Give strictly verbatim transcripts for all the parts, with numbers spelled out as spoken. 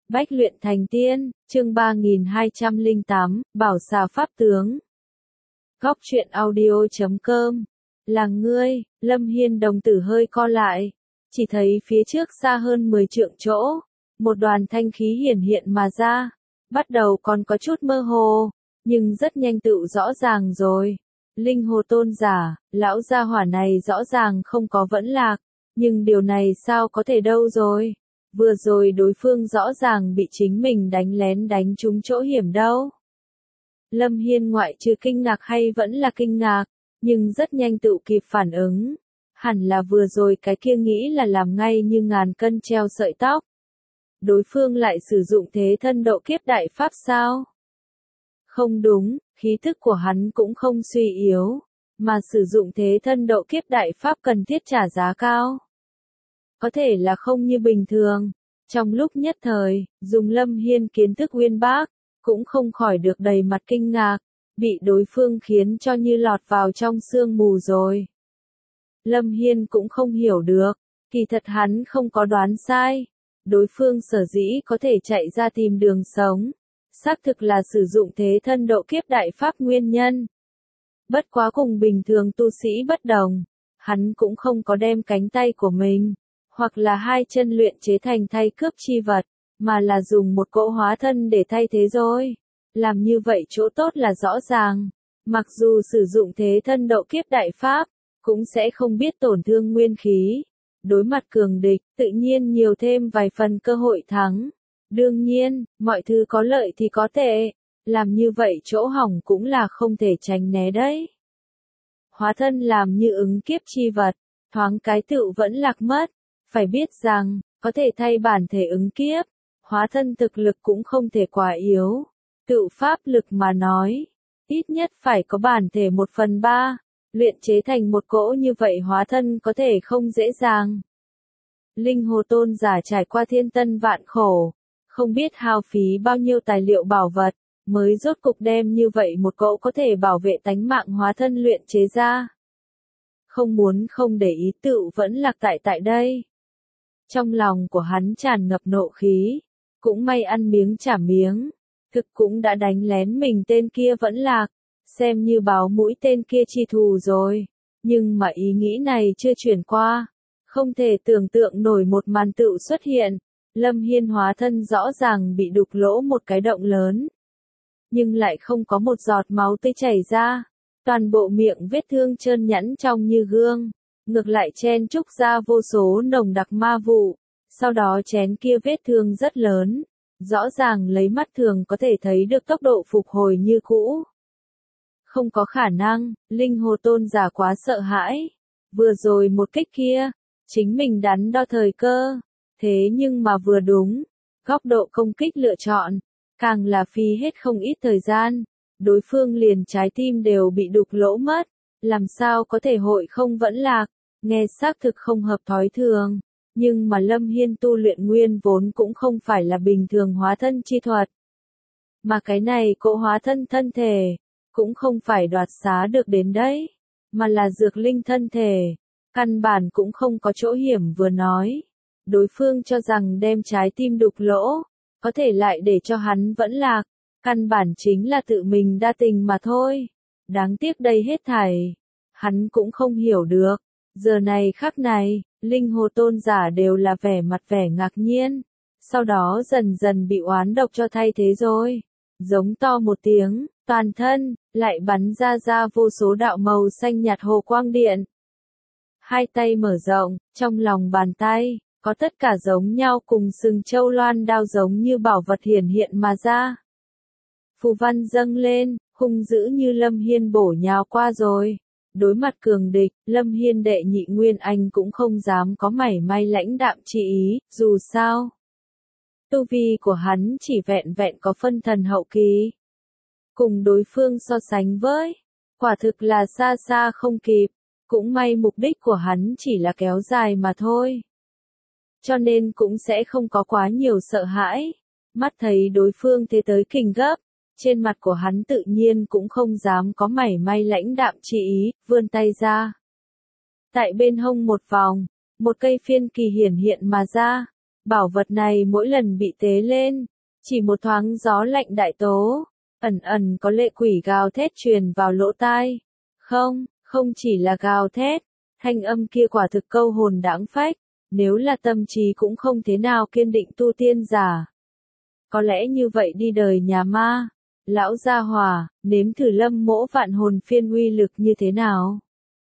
Bách luyện thành tiên, chương ba nghìn hai trăm lẻ tám, Bảo xà pháp tướng. Góc truyện audio chấm com. Là ngươi, Lâm Hiên đồng tử hơi co lại. Chỉ thấy phía trước xa hơn mười trượng chỗ. Một đoàn thanh khí hiển hiện mà ra. Bắt đầu còn có chút mơ hồ. Nhưng rất nhanh tự rõ ràng rồi. Linh hồ tôn giả, lão gia hỏa này rõ ràng không có vẫn lạc. Nhưng điều này sao có thể đâu rồi. Vừa rồi đối phương rõ ràng bị chính mình đánh lén đánh trúng chỗ hiểm đâu. Lâm Hiên ngoại trừ kinh ngạc hay vẫn là kinh ngạc, nhưng rất nhanh tự kịp phản ứng. Hẳn là vừa rồi cái kia nghĩ là làm ngay như ngàn cân treo sợi tóc. Đối phương lại sử dụng thế thân độ kiếp đại pháp sao? Không đúng, khí thức của hắn cũng không suy yếu, mà sử dụng thế thân độ kiếp đại pháp cần thiết trả giá cao. Có thể là không như bình thường. Trong lúc nhất thời, dùng Lâm Hiên kiến thức uyên bác, cũng không khỏi được đầy mặt kinh ngạc, bị đối phương khiến cho như lọt vào trong sương mù rồi. Lâm Hiên cũng không hiểu được, kỳ thật hắn không có đoán sai. Đối phương sở dĩ có thể chạy ra tìm đường sống, xác thực là sử dụng thế thân độ kiếp đại pháp nguyên nhân. Bất quá cùng bình thường tu sĩ bất đồng, hắn cũng không có đem cánh tay của mình, hoặc là hai chân luyện chế thành thay cướp chi vật, mà là dùng một cỗ hóa thân để thay thế rồi. Làm như vậy chỗ tốt là rõ ràng, mặc dù sử dụng thế thân độ kiếp đại pháp, cũng sẽ không biết tổn thương nguyên khí. Đối mặt cường địch, tự nhiên nhiều thêm vài phần cơ hội thắng. Đương nhiên, mọi thứ có lợi thì có tệ, làm như vậy chỗ hỏng cũng là không thể tránh né đấy. Hóa thân làm như ứng kiếp chi vật, thoáng cái tựu vẫn lạc mất. Phải biết rằng, có thể thay bản thể ứng kiếp, hóa thân thực lực cũng không thể quá yếu. Tự pháp lực mà nói, ít nhất phải có bản thể một phần ba, luyện chế thành một cỗ như vậy hóa thân có thể không dễ dàng. Linh hồ tôn giả trải qua thiên tân vạn khổ, không biết hao phí bao nhiêu tài liệu bảo vật, mới rốt cục đem như vậy một cỗ có thể bảo vệ tánh mạng hóa thân luyện chế ra. Không muốn không để ý tự vẫn lạc tại tại đây. Trong lòng của hắn tràn ngập nộ khí, cũng may ăn miếng trả miếng, thực cũng đã đánh lén mình tên kia vẫn lạc, xem như báo mũi tên kia chi thù rồi, nhưng mà ý nghĩ này chưa chuyển qua, không thể tưởng tượng nổi một màn tựu xuất hiện, Lâm Hiên hóa thân rõ ràng bị đục lỗ một cái động lớn, nhưng lại không có một giọt máu tươi chảy ra, toàn bộ miệng vết thương trơn nhẵn trong như gương. Ngược lại chen trúc ra vô số nồng đặc ma vụ, sau đó chén kia vết thương rất lớn, rõ ràng lấy mắt thường có thể thấy được tốc độ phục hồi như cũ. Không có khả năng, linh hồ tôn giả quá sợ hãi, vừa rồi một kích kia, chính mình đắn đo thời cơ, thế nhưng mà vừa đúng, góc độ công kích lựa chọn, càng là phí hết không ít thời gian, đối phương liền trái tim đều bị đục lỗ mất, làm sao có thể hội không vẫn lạc. Nghe xác thực không hợp thói thường, nhưng mà Lâm Hiên tu luyện nguyên vốn cũng không phải là bình thường hóa thân chi thuật. Mà cái này cỗ hóa thân thân thể, cũng không phải đoạt xá được đến đấy, mà là dược linh thân thể, căn bản cũng không có chỗ hiểm vừa nói. Đối phương cho rằng đem trái tim đục lỗ, có thể lại để cho hắn vẫn lạc, căn bản chính là tự mình đa tình mà thôi. Đáng tiếc đây hết thảy, hắn cũng không hiểu được. Giờ này khắc này, linh hồ tôn giả đều là vẻ mặt vẻ ngạc nhiên, sau đó dần dần bị oán độc cho thay thế rồi. Giống to một tiếng, toàn thân, lại bắn ra ra vô số đạo màu xanh nhạt hồ quang điện. Hai tay mở rộng, trong lòng bàn tay, có tất cả giống nhau cùng sừng châu loan đao giống như bảo vật hiển hiện mà ra. Phù văn dâng lên, hung dữ như Lâm Hiên bổ nhào qua rồi. Đối mặt cường địch, Lâm Hiên đệ nhị nguyên anh cũng không dám có mảy may lãnh đạm chi ý, dù sao. Tu vi của hắn chỉ vẹn vẹn có phân thần hậu kỳ. Cùng đối phương so sánh với, quả thực là xa xa không kịp, cũng may mục đích của hắn chỉ là kéo dài mà thôi. Cho nên cũng sẽ không có quá nhiều sợ hãi, mắt thấy đối phương thế tới kình gấp. Trên mặt của hắn tự nhiên cũng không dám có mảy may lãnh đạm chi ý, vươn tay ra. Tại bên hông một vòng, một cây phiên kỳ hiển hiện mà ra, Bảo vật này mỗi lần bị tế lên, chỉ một thoáng gió lạnh đại tố, ẩn ẩn có lệ quỷ gào thét truyền vào lỗ tai. Không, không chỉ là gào thét, thanh âm kia quả thực câu hồn đãng phách, nếu là tâm trí cũng không thế nào kiên định tu tiên giả. Có lẽ như vậy đi đời nhà ma, lão gia hỏa, nếm thử Lâm Mỗ vạn hồn phiên uy lực như thế nào.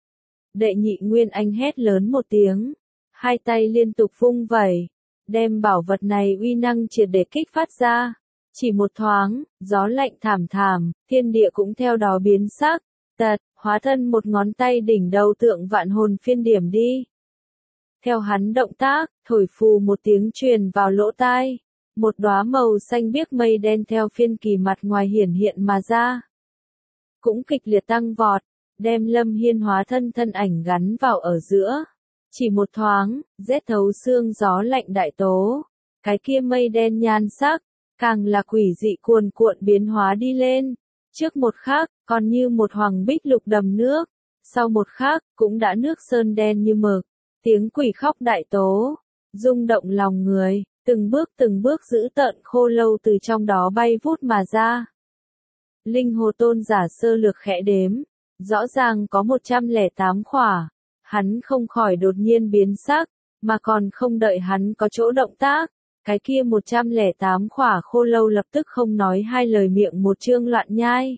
Đệ nhị Nguyên Anh hét lớn một tiếng, hai tay liên tục vung vẩy, đem bảo vật này uy năng triệt để kích phát ra. Chỉ một thoáng, gió lạnh thảm thảm, thiên địa cũng theo đó biến sắc, tật, hóa thân một ngón tay đỉnh đầu tượng vạn hồn phiên điểm đi. Theo hắn động tác, thổi phù một tiếng truyền vào lỗ tai, một đóa màu xanh biếc mây đen theo phiên kỳ mặt ngoài hiển hiện mà ra. Cũng kịch liệt tăng vọt, đem Lâm Hiên hóa thân thân ảnh gắn vào ở giữa. Chỉ một thoáng, rét thấu xương gió lạnh đại tố, cái kia mây đen nhan sắc, càng là quỷ dị cuồn cuộn biến hóa đi lên. Trước một khắc, còn như một hoàng bích lục đầm nước, sau một khắc, cũng đã nước sơn đen như mực. Tiếng quỷ khóc đại tố, rung động lòng người, từng bước từng bước giữ tợn khô lâu từ trong đó bay vút mà ra. Linh hồ tôn giả sơ lược khẽ đếm, rõ ràng có một trăm lẻ tám khỏa, hắn không khỏi đột nhiên biến sắc, mà còn không đợi hắn có chỗ động tác, cái kia một trăm lẻ tám khỏa khô lâu lập tức không nói hai lời miệng một trương loạn nhai.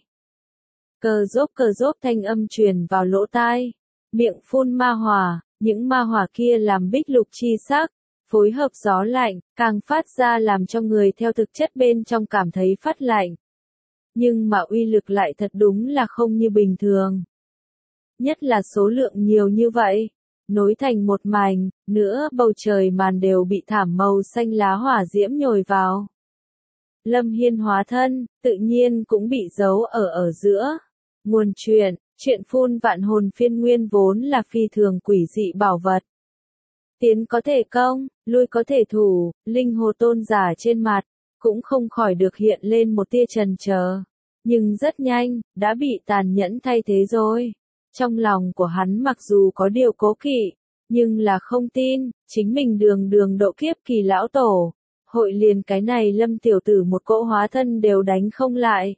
Cờ rốp cờ rốp thanh âm truyền vào lỗ tai, miệng phun ma hỏa, những ma hỏa kia làm bích lục chi sắc, phối hợp gió lạnh, càng phát ra làm cho người theo thực chất bên trong cảm thấy phát lạnh. Nhưng mà uy lực lại thật đúng là không như bình thường. Nhất là số lượng nhiều như vậy, nối thành một mảnh, nữa bầu trời màn đều bị thảm màu xanh lá hỏa diễm nhồi vào. Lâm Hiên hóa thân, tự nhiên cũng bị giấu ở ở giữa. Nguồn chuyện, chuyện phun vạn hồn phiên nguyên vốn là phi thường quỷ dị bảo vật. Tiến có thể công, lui có thể thủ, linh hồ tôn giả trên mặt, cũng không khỏi được hiện lên một tia chần chờ. Nhưng rất nhanh, đã bị tàn nhẫn thay thế rồi. Trong lòng của hắn mặc dù có điều cố kỵ, nhưng là không tin, chính mình đường đường độ kiếp kỳ lão tổ. Hội liền cái này Lâm tiểu tử một cỗ hóa thân đều đánh không lại.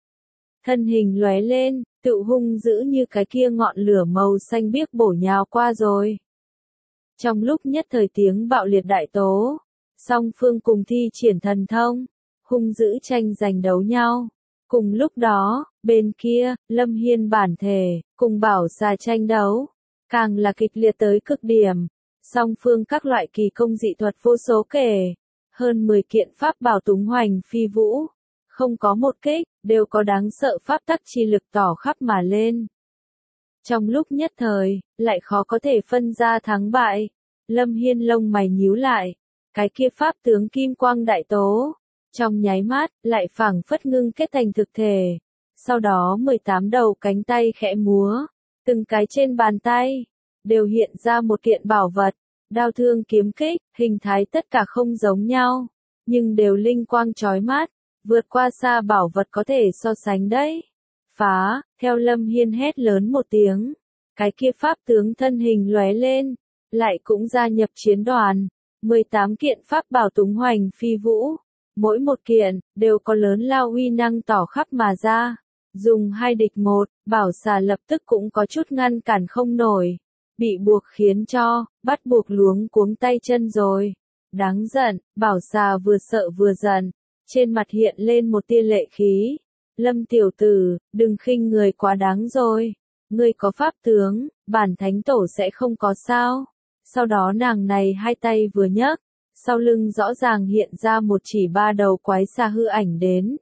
Thân hình lóe lên, tự hung dữ như cái kia ngọn lửa màu xanh biếc bổ nhào qua rồi. Trong lúc nhất thời tiếng bạo liệt đại tố, song phương cùng thi triển thần thông, hung dữ tranh giành đấu nhau. Cùng lúc đó, bên kia, Lâm Hiên bản thể, cùng bảo xà tranh đấu, càng là kịch liệt tới cực điểm. Song phương các loại kỳ công dị thuật vô số kể, hơn mười kiện pháp bảo túng hoành phi vũ, không có một kích, đều có đáng sợ pháp tắc chi lực tỏ khắp mà lên. Trong lúc nhất thời, lại khó có thể phân ra thắng bại. Lâm Hiên lông mày nhíu lại, cái kia pháp tướng kim quang đại tố, trong nháy mắt, lại phảng phất ngưng kết thành thực thể. Sau đó mười tám đầu cánh tay khẽ múa, từng cái trên bàn tay, đều hiện ra một kiện bảo vật, đao thương kiếm kích, hình thái tất cả không giống nhau, nhưng đều linh quang chói mắt, vượt qua xa bảo vật có thể so sánh đấy. Phá, theo Lâm Hiên hét lớn một tiếng, cái kia pháp tướng thân hình lóe lên, lại cũng gia nhập chiến đoàn, mười tám kiện pháp bảo túng hoành phi vũ, mỗi một kiện, đều có lớn lao uy năng tỏ khắp mà ra. Dùng hai địch một, bảo xà lập tức cũng có chút ngăn cản không nổi, bị buộc khiến cho, bắt buộc luống cuống tay chân rồi. Đáng giận, bảo xà vừa sợ vừa giận, trên mặt hiện lên một tia lệ khí. Lâm tiểu tử, đừng khinh người quá đáng rồi, ngươi có pháp tướng, bản thánh tổ sẽ không có sao. Sau đó nàng này hai tay vừa nhấc, sau lưng rõ ràng hiện ra một chỉ ba đầu quái xà hư ảnh đến.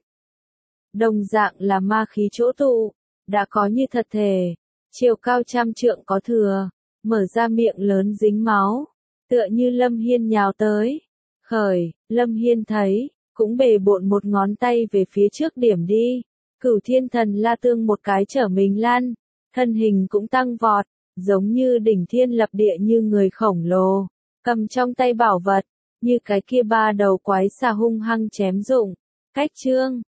Đồng dạng là ma khí chỗ tụ, đã có như thật thể, chiều cao trăm trượng có thừa, mở ra miệng lớn dính máu, tựa như Lâm Hiên nhào tới. Khởi, Lâm Hiên thấy, cũng bề bộn một ngón tay về phía trước điểm đi, Cửu Thiên Thần La Tương một cái trở mình lăn, thân hình cũng tăng vọt, giống như đỉnh thiên lập địa như người khổng lồ, cầm trong tay bảo vật, như cái kia ba đầu quái xà hung hăng chém dụng. Cách chương